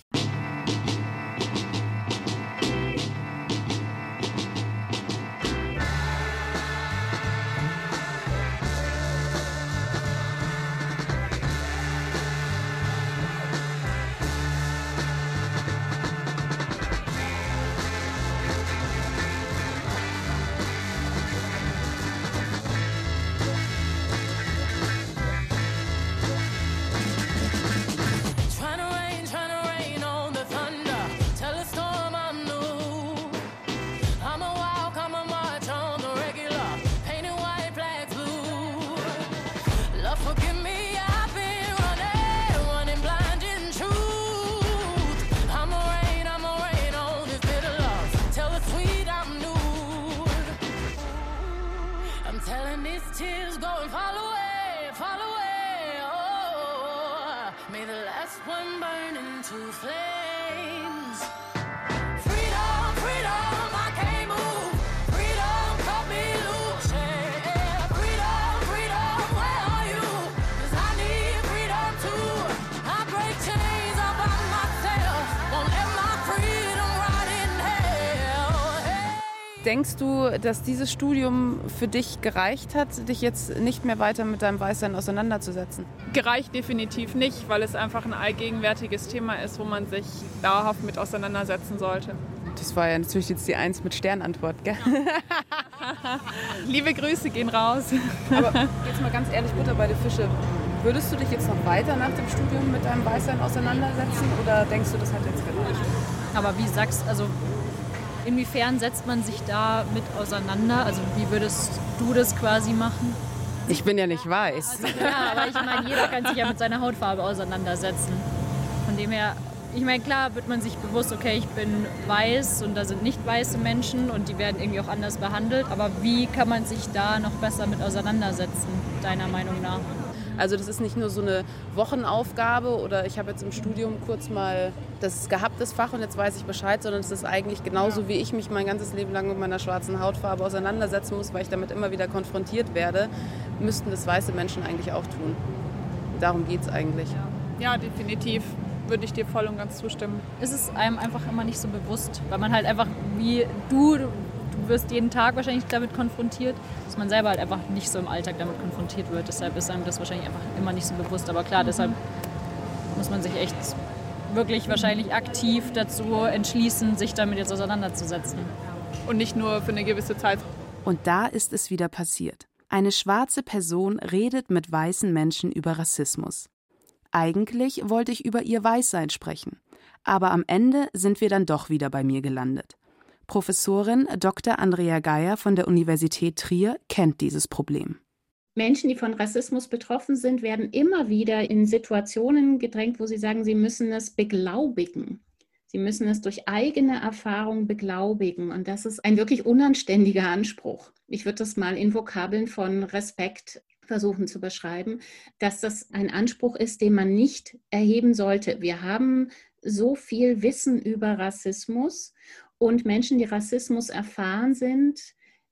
Denkst du, dass dieses Studium für dich gereicht hat, dich jetzt nicht mehr weiter mit deinem Weißsein auseinanderzusetzen? Gereicht definitiv nicht, weil es einfach ein allgegenwärtiges Thema ist, wo man sich dauerhaft mit auseinandersetzen sollte. Das war ja natürlich jetzt die Eins mit Sternantwort, gell? Ja. Liebe Grüße gehen raus. Aber jetzt mal ganz ehrlich, Butter bei den Fische. Würdest du dich jetzt noch weiter nach dem Studium mit deinem Weißsein auseinandersetzen oder denkst du, das hat jetzt gereicht? Aber wie sagst also inwiefern setzt man sich da mit auseinander? Also wie würdest du das quasi machen? Ich bin ja nicht weiß. Also, ja, aber ich meine, jeder kann sich ja mit seiner Hautfarbe auseinandersetzen. Von dem her, ich meine, klar wird man sich bewusst, okay, ich bin weiß und da sind nicht weiße Menschen und die werden irgendwie auch anders behandelt. Aber wie kann man sich da noch besser mit auseinandersetzen, deiner Meinung nach? Also das ist nicht nur so eine Wochenaufgabe oder ich habe jetzt im Studium kurz mal das gehabt, das Fach, und jetzt weiß ich Bescheid, sondern es ist eigentlich genauso, wie ich mich mein ganzes Leben lang mit meiner schwarzen Hautfarbe auseinandersetzen muss, weil ich damit immer wieder konfrontiert werde, müssten das weiße Menschen eigentlich auch tun. Darum geht es eigentlich. Ja, definitiv. Würde ich dir voll und ganz zustimmen. Es ist einem einfach immer nicht so bewusst, weil man halt einfach wie du, du wirst jeden Tag wahrscheinlich damit konfrontiert, dass man selber halt einfach nicht so im Alltag damit konfrontiert wird. Deshalb ist einem das wahrscheinlich einfach immer nicht so bewusst. Aber klar, deshalb muss man sich echt wirklich wahrscheinlich aktiv dazu entschließen, sich damit jetzt auseinanderzusetzen. Und nicht nur für eine gewisse Zeit. Und da ist es wieder passiert. Eine schwarze Person redet mit weißen Menschen über Rassismus. Eigentlich wollte ich über ihr Weißsein sprechen. Aber am Ende sind wir dann doch wieder bei mir gelandet. Professorin Doktor Andrea Geier von der Universität Trier kennt dieses Problem. Menschen, die von Rassismus betroffen sind, werden immer wieder in Situationen gedrängt, wo sie sagen, sie müssen es beglaubigen. Sie müssen es durch eigene Erfahrung beglaubigen. Und das ist ein wirklich unanständiger Anspruch. Ich würde das mal in Vokabeln von Respekt versuchen zu beschreiben, dass das ein Anspruch ist, den man nicht erheben sollte. Wir haben so viel Wissen über Rassismus und Menschen, die Rassismus erfahren sind,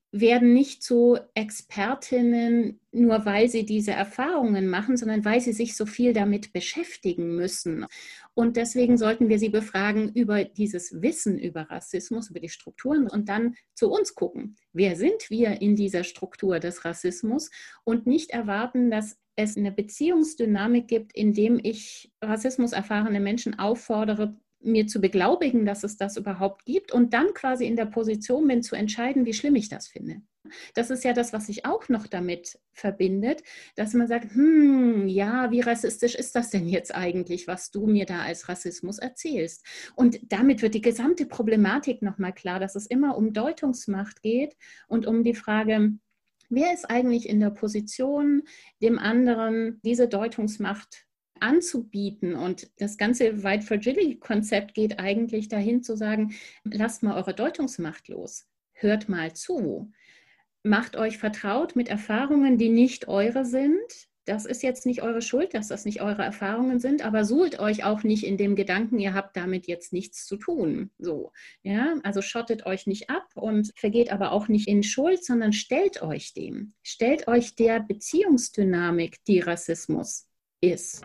werden nicht zu Expertinnen, nur weil sie diese Erfahrungen machen, sondern weil sie sich so viel damit beschäftigen müssen. Und deswegen sollten wir sie befragen über dieses Wissen über Rassismus, über die Strukturen und dann zu uns gucken. Wer sind wir in dieser Struktur des Rassismus? Und nicht erwarten, dass es eine Beziehungsdynamik gibt, indem ich Rassismus erfahrene Menschen auffordere, mir zu beglaubigen, dass es das überhaupt gibt und dann quasi in der Position bin, zu entscheiden, wie schlimm ich das finde. Das ist ja das, was sich auch noch damit verbindet, dass man sagt, hm, ja, wie rassistisch ist das denn jetzt eigentlich, was du mir da als Rassismus erzählst? Und damit wird die gesamte Problematik nochmal klar, dass es immer um Deutungsmacht geht und um die Frage, wer ist eigentlich in der Position, dem anderen diese Deutungsmacht anzubieten. Und das ganze White Fragility-Konzept geht eigentlich dahin zu sagen, lasst mal eure Deutungsmacht los, hört mal zu, macht euch vertraut mit Erfahrungen, die nicht eure sind. Das ist jetzt nicht eure Schuld, dass das nicht eure Erfahrungen sind, aber suhlt euch auch nicht in dem Gedanken, ihr habt damit jetzt nichts zu tun. So, ja, also schottet euch nicht ab und vergeht aber auch nicht in Schuld, sondern stellt euch dem. Stellt euch der Beziehungsdynamik, die Rassismus ist.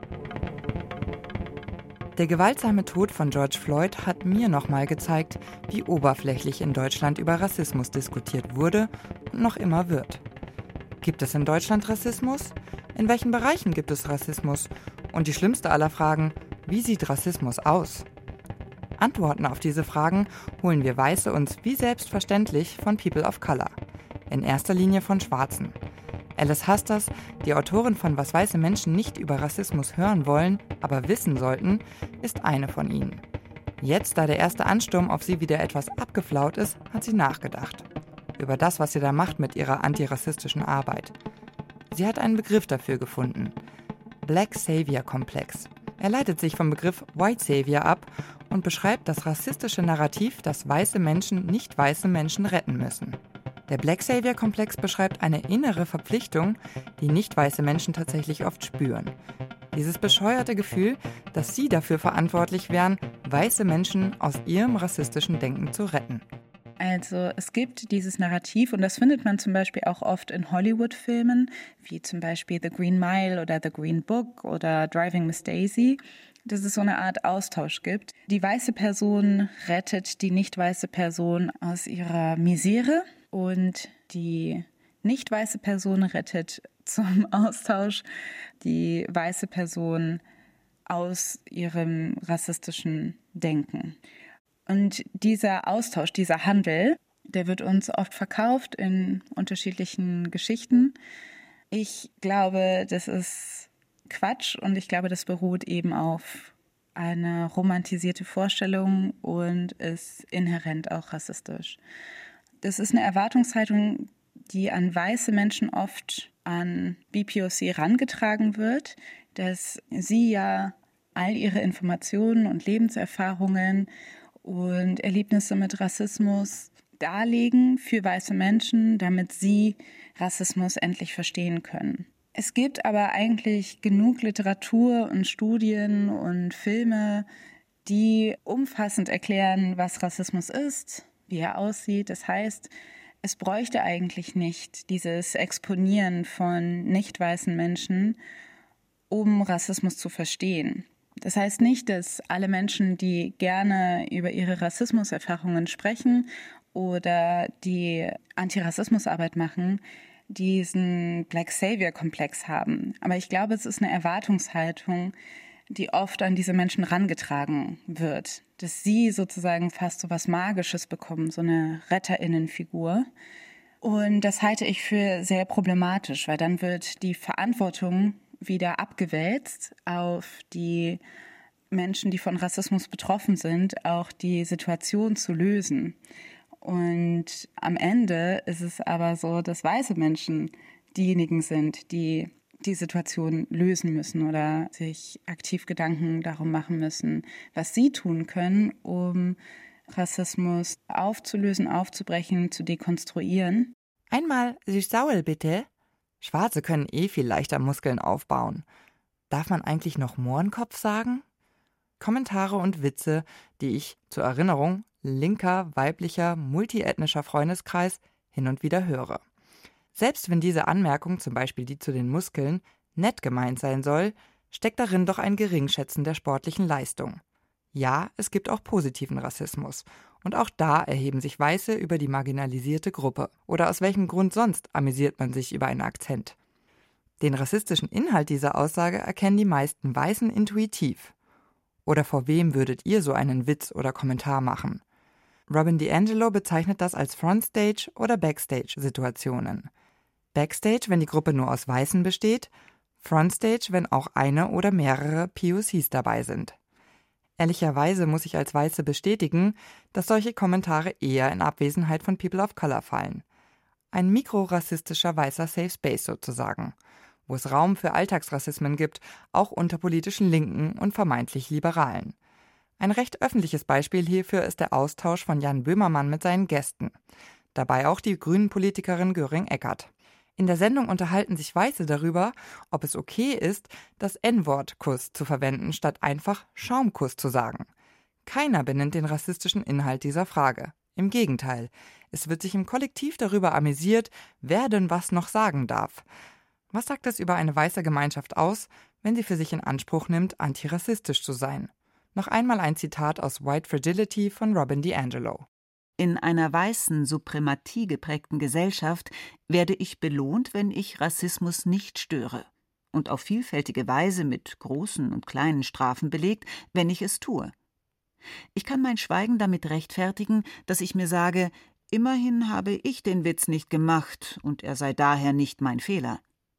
Der gewaltsame Tod von George Floyd hat mir nochmal gezeigt, wie oberflächlich in Deutschland über Rassismus diskutiert wurde und noch immer wird. Gibt es in Deutschland Rassismus? In welchen Bereichen gibt es Rassismus? Und die schlimmste aller Fragen, wie sieht Rassismus aus? Antworten auf diese Fragen holen wir Weiße uns wie selbstverständlich von People of Color. In erster Linie von Schwarzen. Alice Hasters, die Autorin von Was weiße Menschen nicht über Rassismus hören wollen, aber wissen sollten, ist eine von ihnen. Jetzt, da der erste Ansturm auf sie wieder etwas abgeflaut ist, hat sie nachgedacht. Über das, was sie da macht mit ihrer antirassistischen Arbeit. Sie hat einen Begriff dafür gefunden. Black Savior Komplex. Er leitet sich vom Begriff White Savior ab und beschreibt das rassistische Narrativ, dass weiße Menschen nicht weiße Menschen retten müssen. Der Black Savior Komplex beschreibt eine innere Verpflichtung, die nicht weiße Menschen tatsächlich oft spüren. Dieses bescheuerte Gefühl, dass sie dafür verantwortlich wären, weiße Menschen aus ihrem rassistischen Denken zu retten. Also es gibt dieses Narrativ und das findet man zum Beispiel auch oft in Hollywood-Filmen, wie zum Beispiel The Green Mile oder The Green Book oder Driving Miss Daisy, dass es so eine Art Austausch gibt. Die weiße Person rettet die nicht weiße Person aus ihrer Misere und die nicht weiße Person rettet zum Austausch die weiße Person aus ihrem rassistischen Denken. Und dieser Austausch, dieser Handel, der wird uns oft verkauft in unterschiedlichen Geschichten. Ich glaube, das ist Quatsch und ich glaube, das beruht eben auf einer romantisierte Vorstellung und ist inhärent auch rassistisch. Das ist eine Erwartungshaltung, die an weiße Menschen oft an B P O C herangetragen wird, dass sie ja all ihre Informationen und Lebenserfahrungen und Erlebnisse mit Rassismus darlegen für weiße Menschen, damit sie Rassismus endlich verstehen können. Es gibt aber eigentlich genug Literatur und Studien und Filme, die umfassend erklären, was Rassismus ist, wie er aussieht. Das heißt, es bräuchte eigentlich nicht dieses Exponieren von nicht weißen Menschen, um Rassismus zu verstehen. Das heißt nicht, dass alle Menschen, die gerne über ihre Rassismuserfahrungen sprechen oder die Antirassismusarbeit machen, diesen Black Savior-Komplex haben. Aber ich glaube, es ist eine Erwartungshaltung, die oft an diese Menschen herangetragen wird, dass sie sozusagen fast so was Magisches bekommen, so eine RetterInnenfigur. Und das halte ich für sehr problematisch, weil dann wird die Verantwortung wieder abgewälzt auf die Menschen, die von Rassismus betroffen sind, auch die Situation zu lösen. Und am Ende ist es aber so, dass weiße Menschen diejenigen sind, die die Situation lösen müssen oder sich aktiv Gedanken darum machen müssen, was sie tun können, um Rassismus aufzulösen, aufzubrechen, zu dekonstruieren. Einmal süß-sauer bitte. Schwarze können eh viel leichter Muskeln aufbauen. Darf man eigentlich noch Mohrenkopf sagen? Kommentare und Witze, die ich zur Erinnerung linker, weiblicher, multiethnischer Freundeskreis hin und wieder höre. Selbst wenn diese Anmerkung, zum Beispiel die zu den Muskeln, nett gemeint sein soll, steckt darin doch ein Geringschätzen der sportlichen Leistung. Ja, es gibt auch positiven Rassismus. Und auch da erheben sich Weiße über die marginalisierte Gruppe. Oder aus welchem Grund sonst amüsiert man sich über einen Akzent? Den rassistischen Inhalt dieser Aussage erkennen die meisten Weißen intuitiv. Oder vor wem würdet ihr so einen Witz oder Kommentar machen? Robin DiAngelo bezeichnet das als Frontstage- oder Backstage-Situationen. Backstage, wenn die Gruppe nur aus Weißen besteht, Frontstage, wenn auch eine oder mehrere P O Cs dabei sind. Ehrlicherweise muss ich als Weiße bestätigen, dass solche Kommentare eher in Abwesenheit von People of Color fallen. Ein mikrorassistischer weißer Safe Space sozusagen, wo es Raum für Alltagsrassismen gibt, auch unter politischen Linken und vermeintlich Liberalen. Ein recht öffentliches Beispiel hierfür ist der Austausch von Jan Böhmermann mit seinen Gästen. Dabei auch die Grünen-Politikerin Göring-Eckardt. In der Sendung unterhalten sich Weiße darüber, ob es okay ist, das En-Wort-Kuss zu verwenden, statt einfach Schaumkuss zu sagen. Keiner benennt den rassistischen Inhalt dieser Frage. Im Gegenteil, es wird sich im Kollektiv darüber amüsiert, wer denn was noch sagen darf. Was sagt das über eine weiße Gemeinschaft aus, wenn sie für sich in Anspruch nimmt, antirassistisch zu sein? Noch einmal ein Zitat aus White Fragility von Robin DiAngelo. In einer weißen, Suprematie geprägten Gesellschaft werde ich belohnt, wenn ich Rassismus nicht störe. Und auf vielfältige Weise mit großen und kleinen Strafen belegt, wenn ich es tue. Ich kann mein Schweigen damit rechtfertigen, dass ich mir sage, immerhin habe ich den Witz nicht gemacht und er sei daher nicht mein Fehler.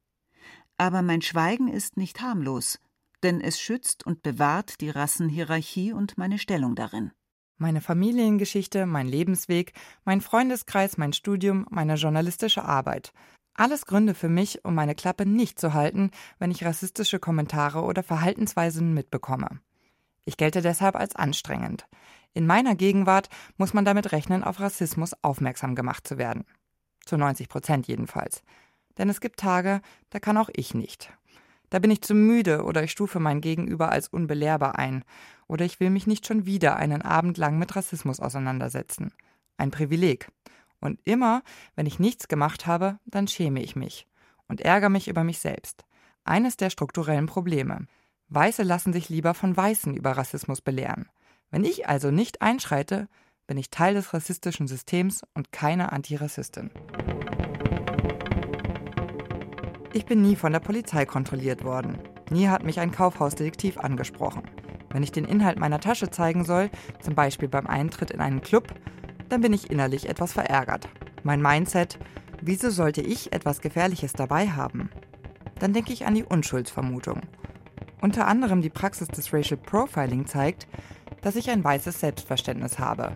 Aber mein Schweigen ist nicht harmlos, denn es schützt und bewahrt die Rassenhierarchie und meine Stellung darin. Meine Familiengeschichte, mein Lebensweg, mein Freundeskreis, mein Studium, meine journalistische Arbeit. Alles Gründe für mich, um meine Klappe nicht zu halten, wenn ich rassistische Kommentare oder Verhaltensweisen mitbekomme. Ich gelte deshalb als anstrengend. In meiner Gegenwart muss man damit rechnen, auf Rassismus aufmerksam gemacht zu werden. Zu neunzig Prozent jedenfalls. Denn es gibt Tage, da kann auch ich nicht. Da bin ich zu müde oder ich stufe mein Gegenüber als unbelehrbar ein. Oder ich will mich nicht schon wieder einen Abend lang mit Rassismus auseinandersetzen. Ein Privileg. Und immer, wenn ich nichts gemacht habe, dann schäme ich mich und ärgere mich über mich selbst. Eines der strukturellen Probleme. Weiße lassen sich lieber von Weißen über Rassismus belehren. Wenn ich also nicht einschreite, bin ich Teil des rassistischen Systems und keine Antirassistin. Ich bin nie von der Polizei kontrolliert worden. Nie hat mich ein Kaufhausdetektiv angesprochen. Wenn ich den Inhalt meiner Tasche zeigen soll, zum Beispiel beim Eintritt in einen Club, dann bin ich innerlich etwas verärgert. Mein Mindset, wieso sollte ich etwas Gefährliches dabei haben? Dann denke ich an die Unschuldsvermutung. Unter anderem die Praxis des Racial Profiling zeigt, dass ich ein weißes Selbstverständnis habe.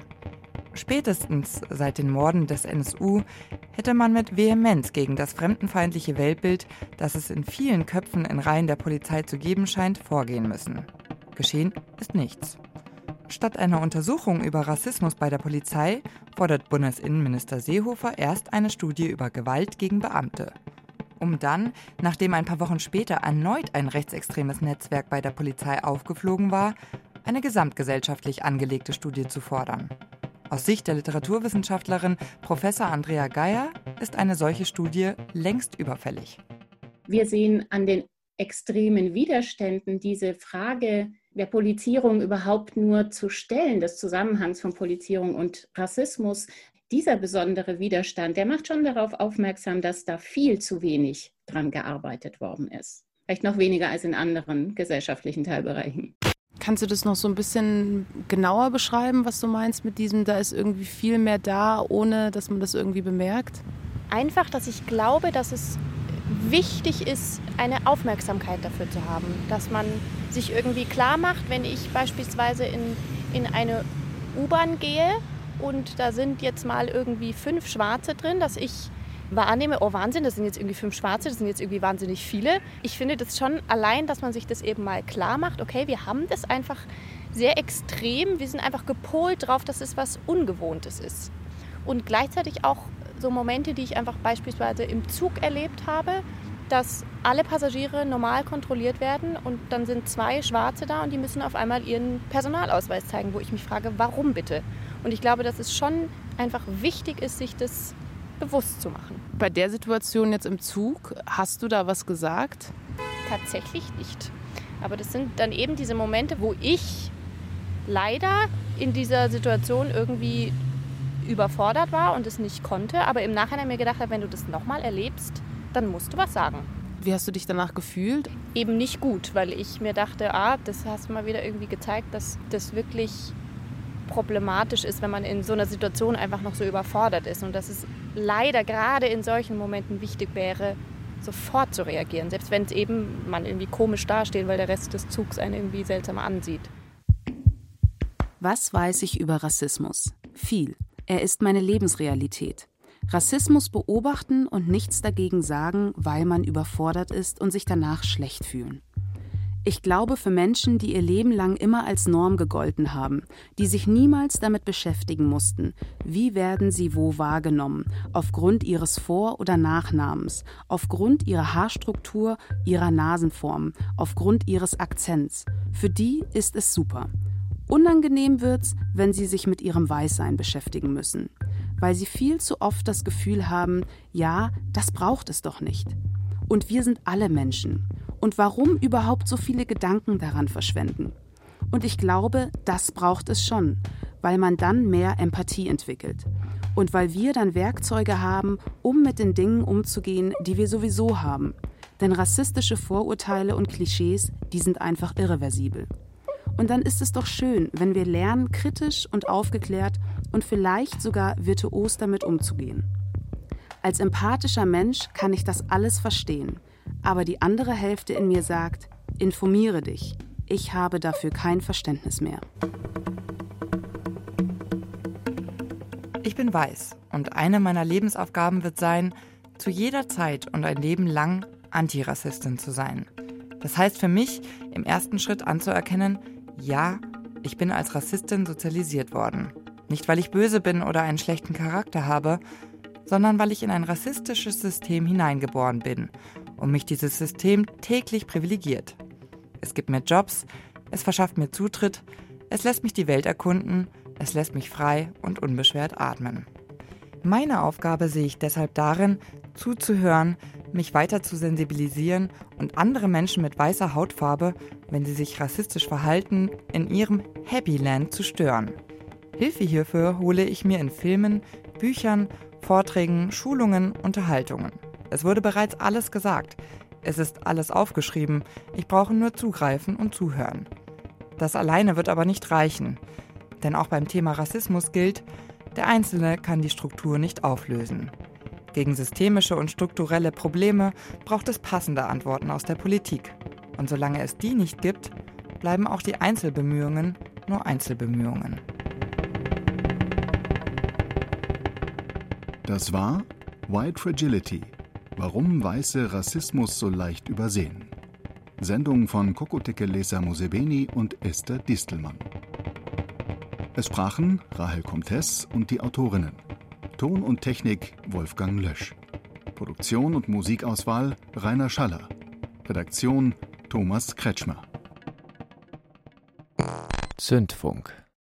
Spätestens seit den Morden des N S U hätte man mit Vehemenz gegen das fremdenfeindliche Weltbild, das es in vielen Köpfen in Reihen der Polizei zu geben scheint, vorgehen müssen. Geschehen ist nichts. Statt einer Untersuchung über Rassismus bei der Polizei fordert Bundesinnenminister Seehofer erst eine Studie über Gewalt gegen Beamte. Um dann, nachdem ein paar Wochen später erneut ein rechtsextremes Netzwerk bei der Polizei aufgeflogen war, eine gesamtgesellschaftlich angelegte Studie zu fordern. Aus Sicht der Literaturwissenschaftlerin Professor Andrea Geier ist eine solche Studie längst überfällig. Wir sehen an den extremen Widerständen diese Frage der Polizierung überhaupt nur zu stellen, des Zusammenhangs von Polizierung und Rassismus. Dieser besondere Widerstand, der macht schon darauf aufmerksam, dass da viel zu wenig dran gearbeitet worden ist. Vielleicht noch weniger als in anderen gesellschaftlichen Teilbereichen. Kannst du das noch so ein bisschen genauer beschreiben, was du meinst mit diesem, da ist irgendwie viel mehr da, ohne dass man das irgendwie bemerkt? Einfach, dass ich glaube, dass es wichtig ist, eine Aufmerksamkeit dafür zu haben. Dass man sich irgendwie klar macht, wenn ich beispielsweise in, in eine U-Bahn gehe und da sind jetzt mal irgendwie fünf Schwarze drin, dass ich wahrnehme, oh Wahnsinn, das sind jetzt irgendwie fünf Schwarze, das sind jetzt irgendwie wahnsinnig viele. Ich finde das schon allein, dass man sich das eben mal klar macht, okay, wir haben das einfach sehr extrem, wir sind einfach gepolt drauf, dass es was Ungewohntes ist. Und gleichzeitig auch so Momente, die ich einfach beispielsweise im Zug erlebt habe, dass alle Passagiere normal kontrolliert werden und dann sind zwei Schwarze da und die müssen auf einmal ihren Personalausweis zeigen, wo ich mich frage, warum bitte? Und ich glaube, dass es schon einfach wichtig ist, sich das bewusst zu machen. Bei der Situation jetzt im Zug, hast du da was gesagt? Tatsächlich nicht. Aber das sind dann eben diese Momente, wo ich leider in dieser Situation irgendwie überfordert war und es nicht konnte, aber im Nachhinein mir gedacht habe, wenn du das nochmal erlebst, dann musst du was sagen. Wie hast du dich danach gefühlt? Eben nicht gut, weil ich mir dachte, ah, das hast du mal wieder irgendwie gezeigt, dass das wirklich problematisch ist, wenn man in so einer Situation einfach noch so überfordert ist und dass es leider gerade in solchen Momenten wichtig wäre, sofort zu reagieren, selbst wenn es eben man irgendwie komisch dasteht, weil der Rest des Zugs einen irgendwie seltsam ansieht. Was weiß ich über Rassismus? Viel. Er ist meine Lebensrealität. Rassismus beobachten und nichts dagegen sagen, weil man überfordert ist und sich danach schlecht fühlen. Ich glaube, für Menschen, die ihr Leben lang immer als Norm gegolten haben, die sich niemals damit beschäftigen mussten, wie werden sie wo wahrgenommen, aufgrund ihres Vor- oder Nachnamens, aufgrund ihrer Haarstruktur, ihrer Nasenform, aufgrund ihres Akzents, für die ist es super. Unangenehm wird's, wenn sie sich mit ihrem Weißsein beschäftigen müssen, weil sie viel zu oft das Gefühl haben, ja, das braucht es doch nicht. Und wir sind alle Menschen. Und warum überhaupt so viele Gedanken daran verschwenden? Und ich glaube, das braucht es schon, weil man dann mehr Empathie entwickelt. Und weil wir dann Werkzeuge haben, um mit den Dingen umzugehen, die wir sowieso haben. Denn rassistische Vorurteile und Klischees, die sind einfach irreversibel. Und dann ist es doch schön, wenn wir lernen, kritisch und aufgeklärt und vielleicht sogar virtuos damit umzugehen. Als empathischer Mensch kann ich das alles verstehen. Aber die andere Hälfte in mir sagt, informiere dich. Ich habe dafür kein Verständnis mehr. Ich bin weiß und eine meiner Lebensaufgaben wird sein, zu jeder Zeit und ein Leben lang Antirassistin zu sein. Das heißt für mich, im ersten Schritt anzuerkennen, ja, ich bin als Rassistin sozialisiert worden. Nicht, weil ich böse bin oder einen schlechten Charakter habe, sondern weil ich in ein rassistisches System hineingeboren bin und mich dieses System täglich privilegiert. Es gibt mir Jobs, es verschafft mir Zutritt, es lässt mich die Welt erkunden, es lässt mich frei und unbeschwert atmen. Meine Aufgabe sehe ich deshalb darin, zuzuhören, mich weiter zu sensibilisieren und andere Menschen mit weißer Hautfarbe, wenn sie sich rassistisch verhalten, in ihrem Happy Land zu stören. Hilfe hierfür hole ich mir in Filmen, Büchern, Vorträgen, Schulungen, Unterhaltungen. Es wurde bereits alles gesagt. Es ist alles aufgeschrieben. Ich brauche nur zugreifen und zuhören. Das alleine wird aber nicht reichen. Denn auch beim Thema Rassismus gilt, der Einzelne kann die Struktur nicht auflösen. Gegen systemische und strukturelle Probleme braucht es passende Antworten aus der Politik. Und solange es die nicht gibt, bleiben auch die Einzelbemühungen nur Einzelbemühungen. Das war White Fragility. Warum Weiße Rassismus so leicht übersehen. Sendung von Kokotekelesa Mosebeni und Esther Distelmann. Es sprachen Rahel Comtes und die Autorinnen. Ton und Technik Wolfgang Lösch. Produktion und Musikauswahl Rainer Schaller. Redaktion Thomas Kretschmer. Zündfunk.